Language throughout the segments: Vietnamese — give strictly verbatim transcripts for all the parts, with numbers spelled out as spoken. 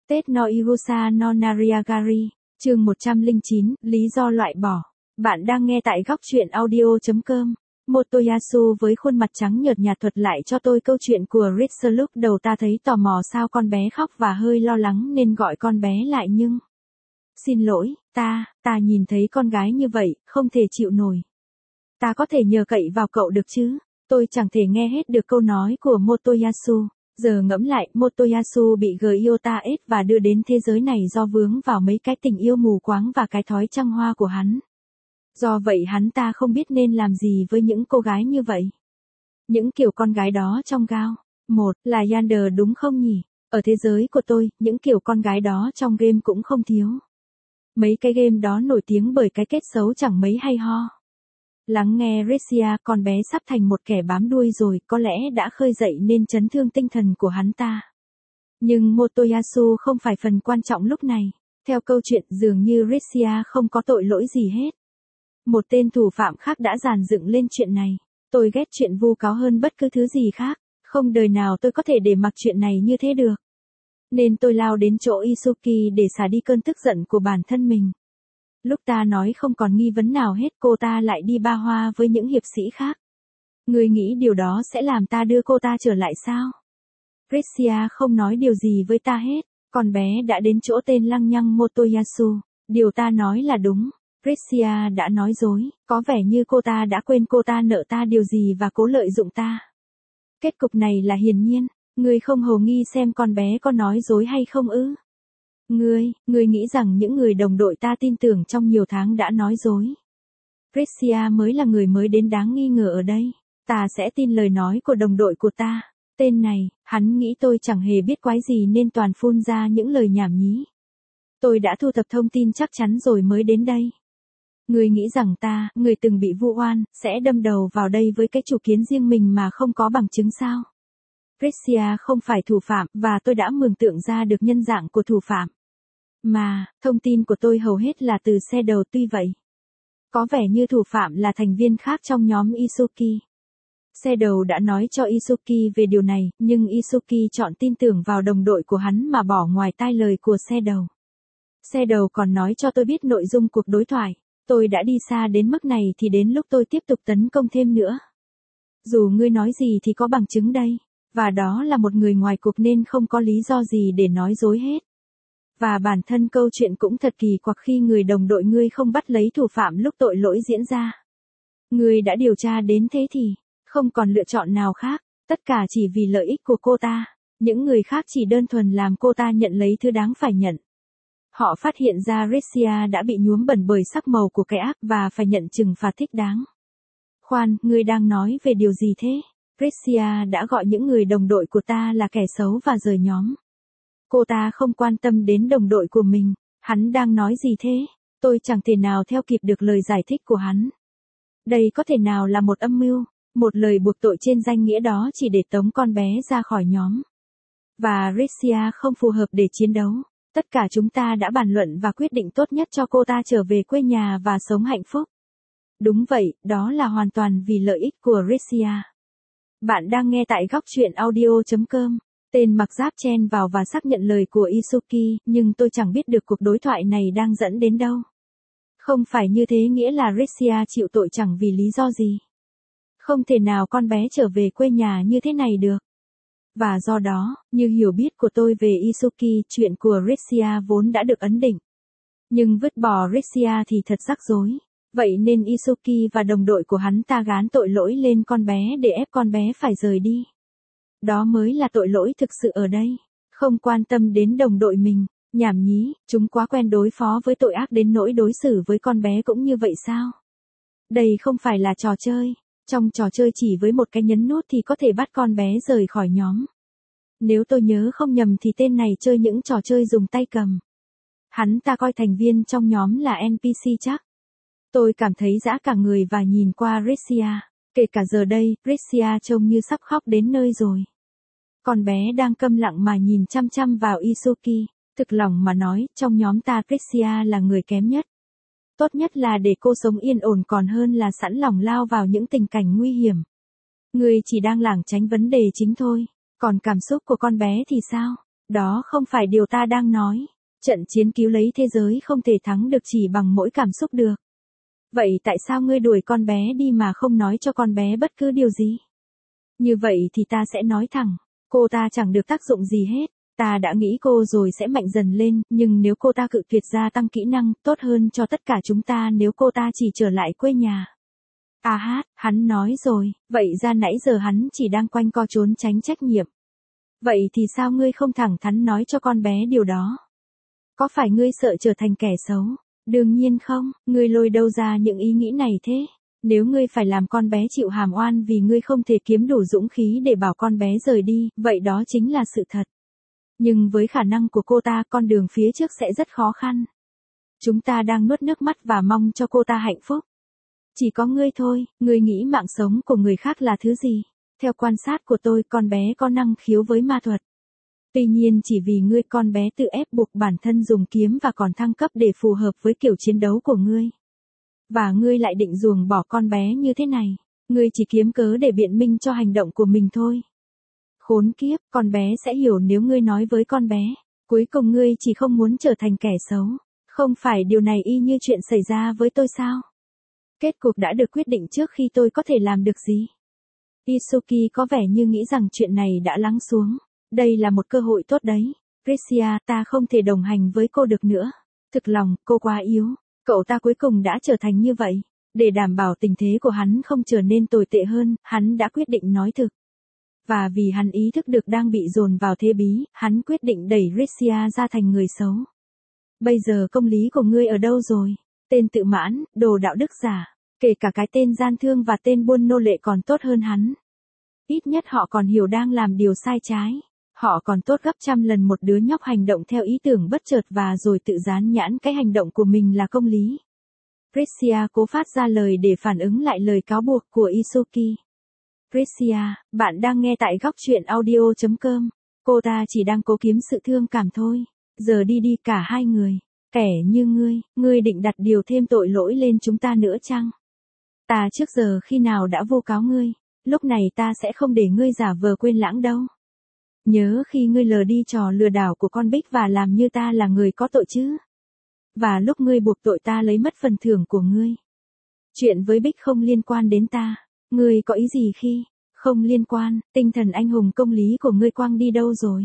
Tết no Irusa no Nariagari, chương một trăm lẻ chín, lý do loại bỏ. Bạn đang nghe tại góc truyện audio.com. Motoyasu với khuôn mặt trắng nhợt nhạt thuật lại cho tôi câu chuyện của Ritsu. Lúc đầu ta thấy tò mò sao con bé khóc và hơi lo lắng nên gọi con bé lại nhưng... Xin lỗi, ta, ta nhìn thấy con gái như vậy, không thể chịu nổi. Ta có thể nhờ cậy vào cậu được chứ? Tôi chẳng thể nghe hết được câu nói của Motoyasu. Giờ ngẫm lại, Motoyasu bị Gyota ết và đưa đến thế giới này do vướng vào mấy cái tình yêu mù quáng và cái thói trăng hoa của hắn. Do vậy hắn ta không biết nên làm gì với những cô gái như vậy. Những kiểu con gái đó trong gao. Một là Yandere đúng không nhỉ? Ở thế giới của tôi, những kiểu con gái đó trong game cũng không thiếu. Mấy cái game đó nổi tiếng bởi cái kết xấu chẳng mấy hay ho. Lắng nghe Ritsu, con bé sắp thành một kẻ bám đuôi rồi, có lẽ đã khơi dậy nên chấn thương tinh thần của hắn ta. Nhưng Motoyasu không phải phần quan trọng lúc này. Theo câu chuyện, dường như Ritsu không có tội lỗi gì hết. Một tên thủ phạm khác đã dàn dựng lên chuyện này. Tôi ghét chuyện vu cáo hơn bất cứ thứ gì khác. Không đời nào tôi có thể để mặc chuyện này như thế được. Nên tôi lao đến chỗ Isuki để xả đi cơn tức giận của bản thân mình. Lúc ta nói không còn nghi vấn nào hết, cô ta lại đi ba hoa với những hiệp sĩ khác. Ngươi nghĩ điều đó sẽ làm ta đưa cô ta trở lại sao? Ritsu không nói điều gì với ta hết. Con bé đã đến chỗ tên lăng nhăng Motoyasu. Điều ta nói là đúng. Ritsu đã nói dối. Có vẻ như cô ta đã quên cô ta nợ ta điều gì và cố lợi dụng ta. Kết cục này là hiển nhiên. Ngươi không hồ nghi xem con bé có nói dối hay không ư? Ngươi, ngươi nghĩ rằng những người đồng đội ta tin tưởng trong nhiều tháng đã nói dối. Ritsu mới là người mới đến đáng nghi ngờ ở đây. Ta sẽ tin lời nói của đồng đội của ta. Tên này, hắn nghĩ tôi chẳng hề biết quái gì nên toàn phun ra những lời nhảm nhí. Tôi đã thu thập thông tin chắc chắn rồi mới đến đây. Ngươi nghĩ rằng ta, người từng bị vu oan, sẽ đâm đầu vào đây với cái chủ kiến riêng mình mà không có bằng chứng sao? Ritsu không phải thủ phạm và tôi đã mường tượng ra được nhân dạng của thủ phạm. Mà, thông tin của tôi hầu hết là từ Shadow. Tuy vậy, có vẻ như thủ phạm là thành viên khác trong nhóm Isuki. Shadow đã nói cho Isuki về điều này, nhưng Isuki chọn tin tưởng vào đồng đội của hắn mà bỏ ngoài tai lời của Shadow. Shadow còn nói cho tôi biết nội dung cuộc đối thoại. Tôi đã đi xa đến mức này thì đến lúc tôi tiếp tục tấn công thêm nữa. Dù ngươi nói gì thì có bằng chứng đây. Và đó là một người ngoài cuộc nên không có lý do gì để nói dối hết. Và bản thân câu chuyện cũng thật kỳ quặc khi người đồng đội ngươi không bắt lấy thủ phạm lúc tội lỗi diễn ra. Ngươi đã điều tra đến thế thì, không còn lựa chọn nào khác, tất cả chỉ vì lợi ích của cô ta. Những người khác chỉ đơn thuần làm cô ta nhận lấy thứ đáng phải nhận. Họ phát hiện ra Ritsu đã bị nhuốm bẩn bởi sắc màu của cái ác và phải nhận trừng phạt thích đáng. Khoan, ngươi đang nói về điều gì thế? Ritsu đã gọi những người đồng đội của ta là kẻ xấu và rời nhóm. Cô ta không quan tâm đến đồng đội của mình. Hắn đang nói gì thế? Tôi chẳng thể nào theo kịp được lời giải thích của hắn. Đây có thể nào là một âm mưu, một lời buộc tội trên danh nghĩa đó chỉ để tống con bé ra khỏi nhóm. Và Ritsu không phù hợp để chiến đấu. Tất cả chúng ta đã bàn luận và quyết định tốt nhất cho cô ta trở về quê nhà và sống hạnh phúc. Đúng vậy, đó là hoàn toàn vì lợi ích của Ritsu. Bạn đang nghe tại góc truyện audio.com. Tên mặc giáp chen vào và xác nhận lời của Isuki, nhưng tôi chẳng biết được cuộc đối thoại này đang dẫn đến đâu. Không phải như thế nghĩa là Ritsu chịu tội chẳng vì lý do gì. Không thể nào con bé trở về quê nhà như thế này được. Và do đó, như hiểu biết của tôi về Isuki, chuyện của Ritsu vốn đã được ấn định. Nhưng vứt bỏ Ritsu thì thật rắc rối. Vậy nên Isuki và đồng đội của hắn ta gán tội lỗi lên con bé để ép con bé phải rời đi. Đó mới là tội lỗi thực sự ở đây. Không quan tâm đến đồng đội mình. Nhảm nhí, chúng quá quen đối phó với tội ác đến nỗi đối xử với con bé cũng như vậy sao? Đây không phải là trò chơi. Trong trò chơi chỉ với một cái nhấn nút thì có thể bắt con bé rời khỏi nhóm. Nếu tôi nhớ không nhầm thì tên này chơi những trò chơi dùng tay cầm. Hắn ta coi thành viên trong nhóm là en pê xê chắc. Tôi cảm thấy dã cả người và nhìn qua Ritsu. Kể cả giờ đây, Ritsu trông như sắp khóc đến nơi rồi. Con bé đang câm lặng mà nhìn chăm chăm vào Isuki. Thực lòng mà nói, trong nhóm ta Ritsu là người kém nhất. Tốt nhất là để cô sống yên ổn còn hơn là sẵn lòng lao vào những tình cảnh nguy hiểm. Người chỉ đang lảng tránh vấn đề chính thôi. Còn cảm xúc của con bé thì sao? Đó không phải điều ta đang nói. Trận chiến cứu lấy thế giới không thể thắng được chỉ bằng mỗi cảm xúc được. Vậy tại sao ngươi đuổi con bé đi mà không nói cho con bé bất cứ điều gì? Như vậy thì ta sẽ nói thẳng, cô ta chẳng được tác dụng gì hết. Ta đã nghĩ cô rồi sẽ mạnh dần lên, nhưng nếu cô ta cự tuyệt gia tăng kỹ năng, tốt hơn cho tất cả chúng ta nếu cô ta chỉ trở lại quê nhà. À hát, hắn nói rồi, vậy ra nãy giờ hắn chỉ đang quanh co trốn tránh trách nhiệm. Vậy thì sao ngươi không thẳng thắn nói cho con bé điều đó? Có phải ngươi sợ trở thành kẻ xấu? Đương nhiên không, ngươi lôi đâu ra những ý nghĩ này thế? Nếu ngươi phải làm con bé chịu hàm oan vì ngươi không thể kiếm đủ dũng khí để bảo con bé rời đi, vậy đó chính là sự thật. Nhưng với khả năng của cô ta, con đường phía trước sẽ rất khó khăn. Chúng ta đang nuốt nước mắt và mong cho cô ta hạnh phúc. Chỉ có ngươi thôi, ngươi nghĩ mạng sống của người khác là thứ gì? Theo quan sát của tôi, con bé có năng khiếu với ma thuật. Tuy nhiên chỉ vì ngươi con bé tự ép buộc bản thân dùng kiếm và còn thăng cấp để phù hợp với kiểu chiến đấu của ngươi. Và ngươi lại định ruồng bỏ con bé như thế này. Ngươi chỉ kiếm cớ để biện minh cho hành động của mình thôi. Khốn kiếp, con bé sẽ hiểu nếu ngươi nói với con bé. Cuối cùng ngươi chỉ không muốn trở thành kẻ xấu. Không phải điều này y như chuyện xảy ra với tôi sao? Kết cục đã được quyết định trước khi tôi có thể làm được gì. Isuki có vẻ như nghĩ rằng chuyện này đã lắng xuống. Đây là một cơ hội tốt đấy. Tricia, ta không thể đồng hành với cô được nữa. Thực lòng, cô quá yếu. Cậu ta cuối cùng đã trở thành như vậy. Để đảm bảo tình thế của hắn không trở nên tồi tệ hơn, hắn đã quyết định nói thực. Và vì hắn ý thức được đang bị dồn vào thế bí, hắn quyết định đẩy Tricia ra thành người xấu. Bây giờ công lý của ngươi ở đâu rồi? Tên tự mãn, đồ đạo đức giả. Kể cả cái tên gian thương và tên buôn nô lệ còn tốt hơn hắn. Ít nhất họ còn hiểu đang làm điều sai trái. Họ còn tốt gấp trăm lần một đứa nhóc hành động theo ý tưởng bất chợt và rồi tự dán nhãn cái hành động của mình là công lý. Tricia cố phát ra lời để phản ứng lại lời cáo buộc của Isuki. Tricia, bạn đang nghe tại góc truyện audio chấm com. Cô ta chỉ đang cố kiếm sự thương cảm thôi. Giờ đi đi cả hai người. Kẻ như ngươi, ngươi định đặt điều thêm tội lỗi lên chúng ta nữa chăng? Ta trước giờ khi nào đã vu cáo ngươi, lúc này ta sẽ không để ngươi giả vờ quên lãng đâu. Nhớ khi ngươi lờ đi trò lừa đảo của con Bích và làm như ta là người có tội chứ. Và lúc ngươi buộc tội ta lấy mất phần thưởng của ngươi. Chuyện với Bích không liên quan đến ta. Ngươi có ý gì khi? Không liên quan, tinh thần anh hùng công lý của ngươi quang đi đâu rồi?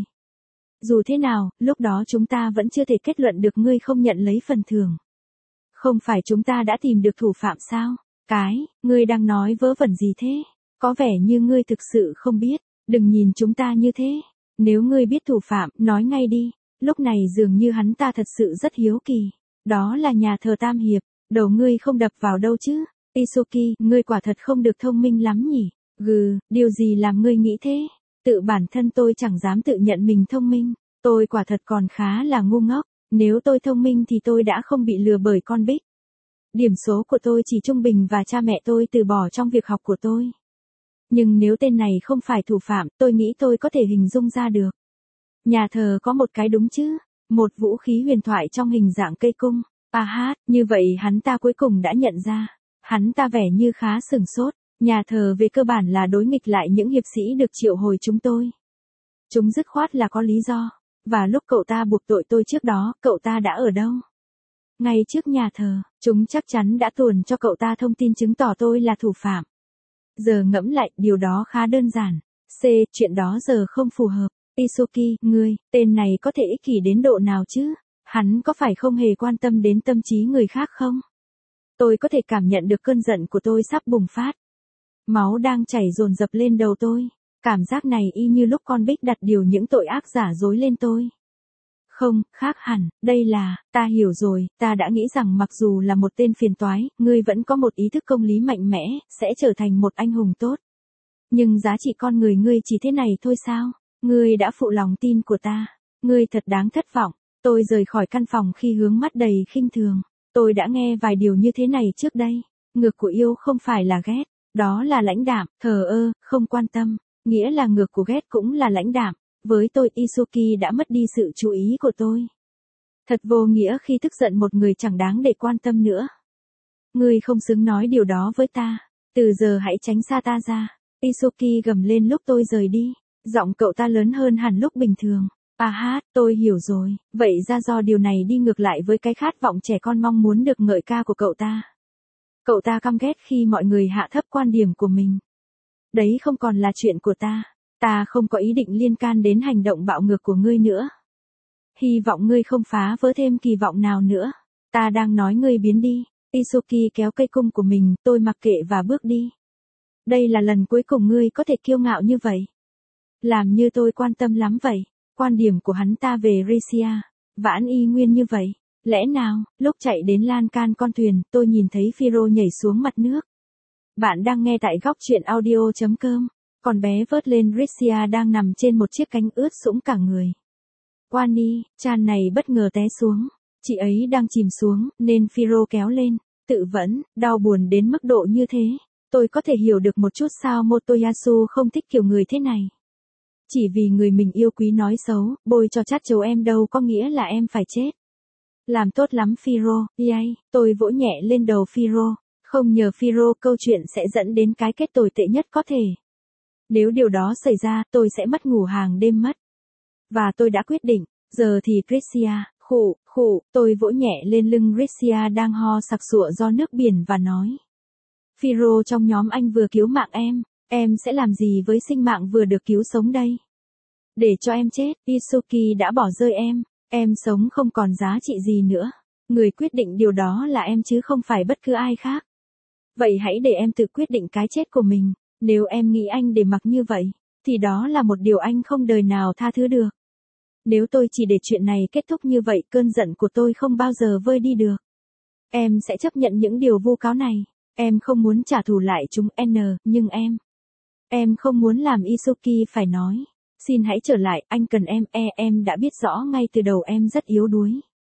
Dù thế nào, lúc đó chúng ta vẫn chưa thể kết luận được ngươi không nhận lấy phần thưởng. Không phải chúng ta đã tìm được thủ phạm sao? Cái, ngươi đang nói vớ vẩn gì thế? Có vẻ như ngươi thực sự không biết. Đừng nhìn chúng ta như thế. Nếu ngươi biết thủ phạm, nói ngay đi. Lúc này dường như hắn ta thật sự rất hiếu kỳ. Đó là nhà thờ Tam Hiệp. Đầu ngươi không đập vào đâu chứ? Isuki, ngươi quả thật không được thông minh lắm nhỉ? Gừ, điều gì làm ngươi nghĩ thế? Tự bản thân tôi chẳng dám tự nhận mình thông minh. Tôi quả thật còn khá là ngu ngốc. Nếu tôi thông minh thì tôi đã không bị lừa bởi con Bích. Điểm số của tôi chỉ trung bình và cha mẹ tôi từ bỏ trong việc học của tôi. Nhưng nếu tên này không phải thủ phạm, tôi nghĩ tôi có thể hình dung ra được. Nhà thờ có một cái đúng chứ? Một vũ khí huyền thoại trong hình dạng cây cung. À hát, như vậy hắn ta cuối cùng đã nhận ra. Hắn ta vẻ như khá sửng sốt. Nhà thờ về cơ bản là đối nghịch lại những hiệp sĩ được triệu hồi chúng tôi. Chúng dứt khoát là có lý do. Và lúc cậu ta buộc tội tôi trước đó, cậu ta đã ở đâu? Ngay trước nhà thờ, chúng chắc chắn đã tuồn cho cậu ta thông tin chứng tỏ tôi là thủ phạm. Giờ ngẫm lại, điều đó khá đơn giản. C, chuyện đó giờ không phù hợp. Isuki, ngươi, tên này có thể ích kỷ đến độ nào chứ? Hắn có phải không hề quan tâm đến tâm trí người khác không? Tôi có thể cảm nhận được cơn giận của tôi sắp bùng phát. Máu đang chảy dồn dập lên đầu tôi. Cảm giác này y như lúc con Bích đặt điều những tội ác giả dối lên tôi. Không, khác hẳn, đây là, ta hiểu rồi, ta đã nghĩ rằng mặc dù là một tên phiền toái, ngươi vẫn có một ý thức công lý mạnh mẽ, sẽ trở thành một anh hùng tốt. Nhưng giá trị con người ngươi chỉ thế này thôi sao? Ngươi đã phụ lòng tin của ta. Ngươi thật đáng thất vọng. Tôi rời khỏi căn phòng khi hướng mắt đầy khinh thường. Tôi đã nghe vài điều như thế này trước đây. Ngược của yêu không phải là ghét, đó là lãnh đạm, thờ ơ, không quan tâm. Nghĩa là ngược của ghét cũng là lãnh đạm. Với tôi, Isuki đã mất đi sự chú ý của tôi. Thật vô nghĩa khi tức giận một người chẳng đáng để quan tâm nữa. Ngươi không xứng nói điều đó với ta. Từ giờ hãy tránh xa ta ra. Isuki gầm lên lúc tôi rời đi. Giọng cậu ta lớn hơn hẳn lúc bình thường. À hát, tôi hiểu rồi, vậy ra do điều này đi ngược lại với cái khát vọng trẻ con mong muốn được ngợi ca của cậu ta. Cậu ta căm ghét khi mọi người hạ thấp quan điểm của mình. Đấy không còn là chuyện của ta. Ta không có ý định liên can đến hành động bạo ngược của ngươi nữa. Hy vọng ngươi không phá vỡ thêm kỳ vọng nào nữa. Ta đang nói ngươi biến đi. Isuki kéo cây cung của mình, tôi mặc kệ và bước đi. Đây là lần cuối cùng ngươi có thể kiêu ngạo như vậy. Làm như tôi quan tâm lắm vậy. Quan điểm của hắn ta về Ricia, vãn y nguyên như vậy. Lẽ nào, lúc chạy đến lan can con thuyền, tôi nhìn thấy Phiro nhảy xuống mặt nước. Bạn đang nghe tại góc truyện audio chấm com. Con bé vớt lên Ricia đang nằm trên một chiếc cánh ướt sũng cả người. Wani, Chan này bất ngờ té xuống. Chị ấy đang chìm xuống, nên Phiro kéo lên. Tự vẫn, đau buồn đến mức độ như thế. Tôi có thể hiểu được một chút sao Motoyasu không thích kiểu người thế này. Chỉ vì người mình yêu quý nói xấu, bôi cho chát chấu em đâu có nghĩa là em phải chết. Làm tốt lắm Phiro, yay, tôi vỗ nhẹ lên đầu Phiro. Không nhờ Phiro câu chuyện sẽ dẫn đến cái kết tồi tệ nhất có thể. Nếu điều đó xảy ra, tôi sẽ mất ngủ hàng đêm mất. Và tôi đã quyết định, giờ thì Tricia, khụ, khụ, tôi vỗ nhẹ lên lưng Tricia đang ho sặc sụa do nước biển và nói. Phiro trong nhóm anh vừa cứu mạng em, em sẽ làm gì với sinh mạng vừa được cứu sống đây? Để cho em chết, Isuki đã bỏ rơi em, em sống không còn giá trị gì nữa. Người quyết định điều đó là em chứ không phải bất cứ ai khác. Vậy hãy để em tự quyết định cái chết của mình. Nếu em nghĩ anh để mặc như vậy, thì đó là một điều anh không đời nào tha thứ được. Nếu tôi chỉ để chuyện này kết thúc như vậy, cơn giận của tôi không bao giờ vơi đi được. Em sẽ chấp nhận những điều vu cáo này. Em không muốn trả thù lại chúng N, nhưng em... Em không muốn làm Isuki phải nói. Xin hãy trở lại, anh cần em, e em đã biết rõ ngay từ đầu em rất yếu đuối.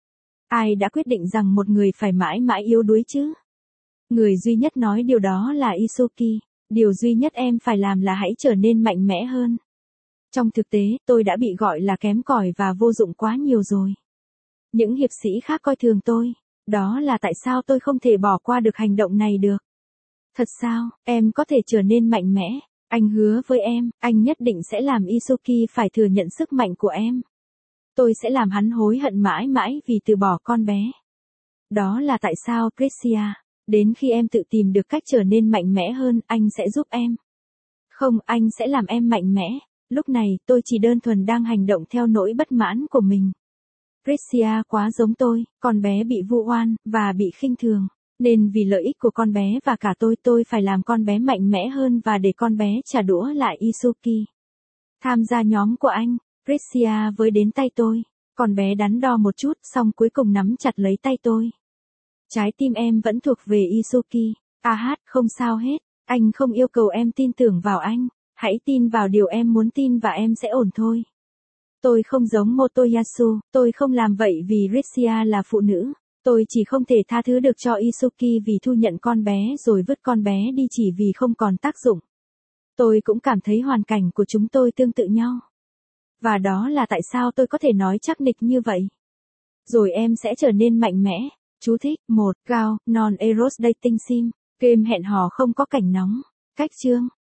Ai đã quyết định rằng một người phải mãi mãi yếu đuối chứ? Người duy nhất nói điều đó là Isuki. Điều duy nhất em phải làm là hãy trở nên mạnh mẽ hơn. Trong thực tế, tôi đã bị gọi là kém cỏi và vô dụng quá nhiều rồi. Những hiệp sĩ khác coi thường tôi. Đó là tại sao tôi không thể bỏ qua được hành động này được. Thật sao, em có thể trở nên mạnh mẽ. Anh hứa với em, anh nhất định sẽ làm Isuki phải thừa nhận sức mạnh của em. Tôi sẽ làm hắn hối hận mãi mãi vì từ bỏ con bé. Đó là tại sao, Tricia, đến khi em tự tìm được cách trở nên mạnh mẽ hơn, anh sẽ giúp em. Không, anh sẽ làm em mạnh mẽ. Lúc này, tôi chỉ đơn thuần đang hành động theo nỗi bất mãn của mình. Tricia quá giống tôi, con bé bị vu oan, và bị khinh thường. Nên vì lợi ích của con bé và cả tôi, tôi phải làm con bé mạnh mẽ hơn và để con bé trả đũa lại Isuki. Tham gia nhóm của anh, Tricia với đến tay tôi. Con bé đắn đo một chút, xong cuối cùng nắm chặt lấy tay tôi. Trái tim em vẫn thuộc về Isuki. À hát, không sao hết. Anh không yêu cầu em tin tưởng vào anh. Hãy tin vào điều em muốn tin và em sẽ ổn thôi. Tôi không giống Motoyasu, tôi không làm vậy vì Ricia là phụ nữ. Tôi chỉ không thể tha thứ được cho Isuki vì thu nhận con bé rồi vứt con bé đi chỉ vì không còn tác dụng. Tôi cũng cảm thấy hoàn cảnh của chúng tôi tương tự nhau. Và đó là tại sao tôi có thể nói chắc nịch như vậy. Rồi em sẽ trở nên mạnh mẽ. Chú thích, một, Gao, Non-Eros Dating Sim, game hẹn hò không có cảnh nóng. Cách chương.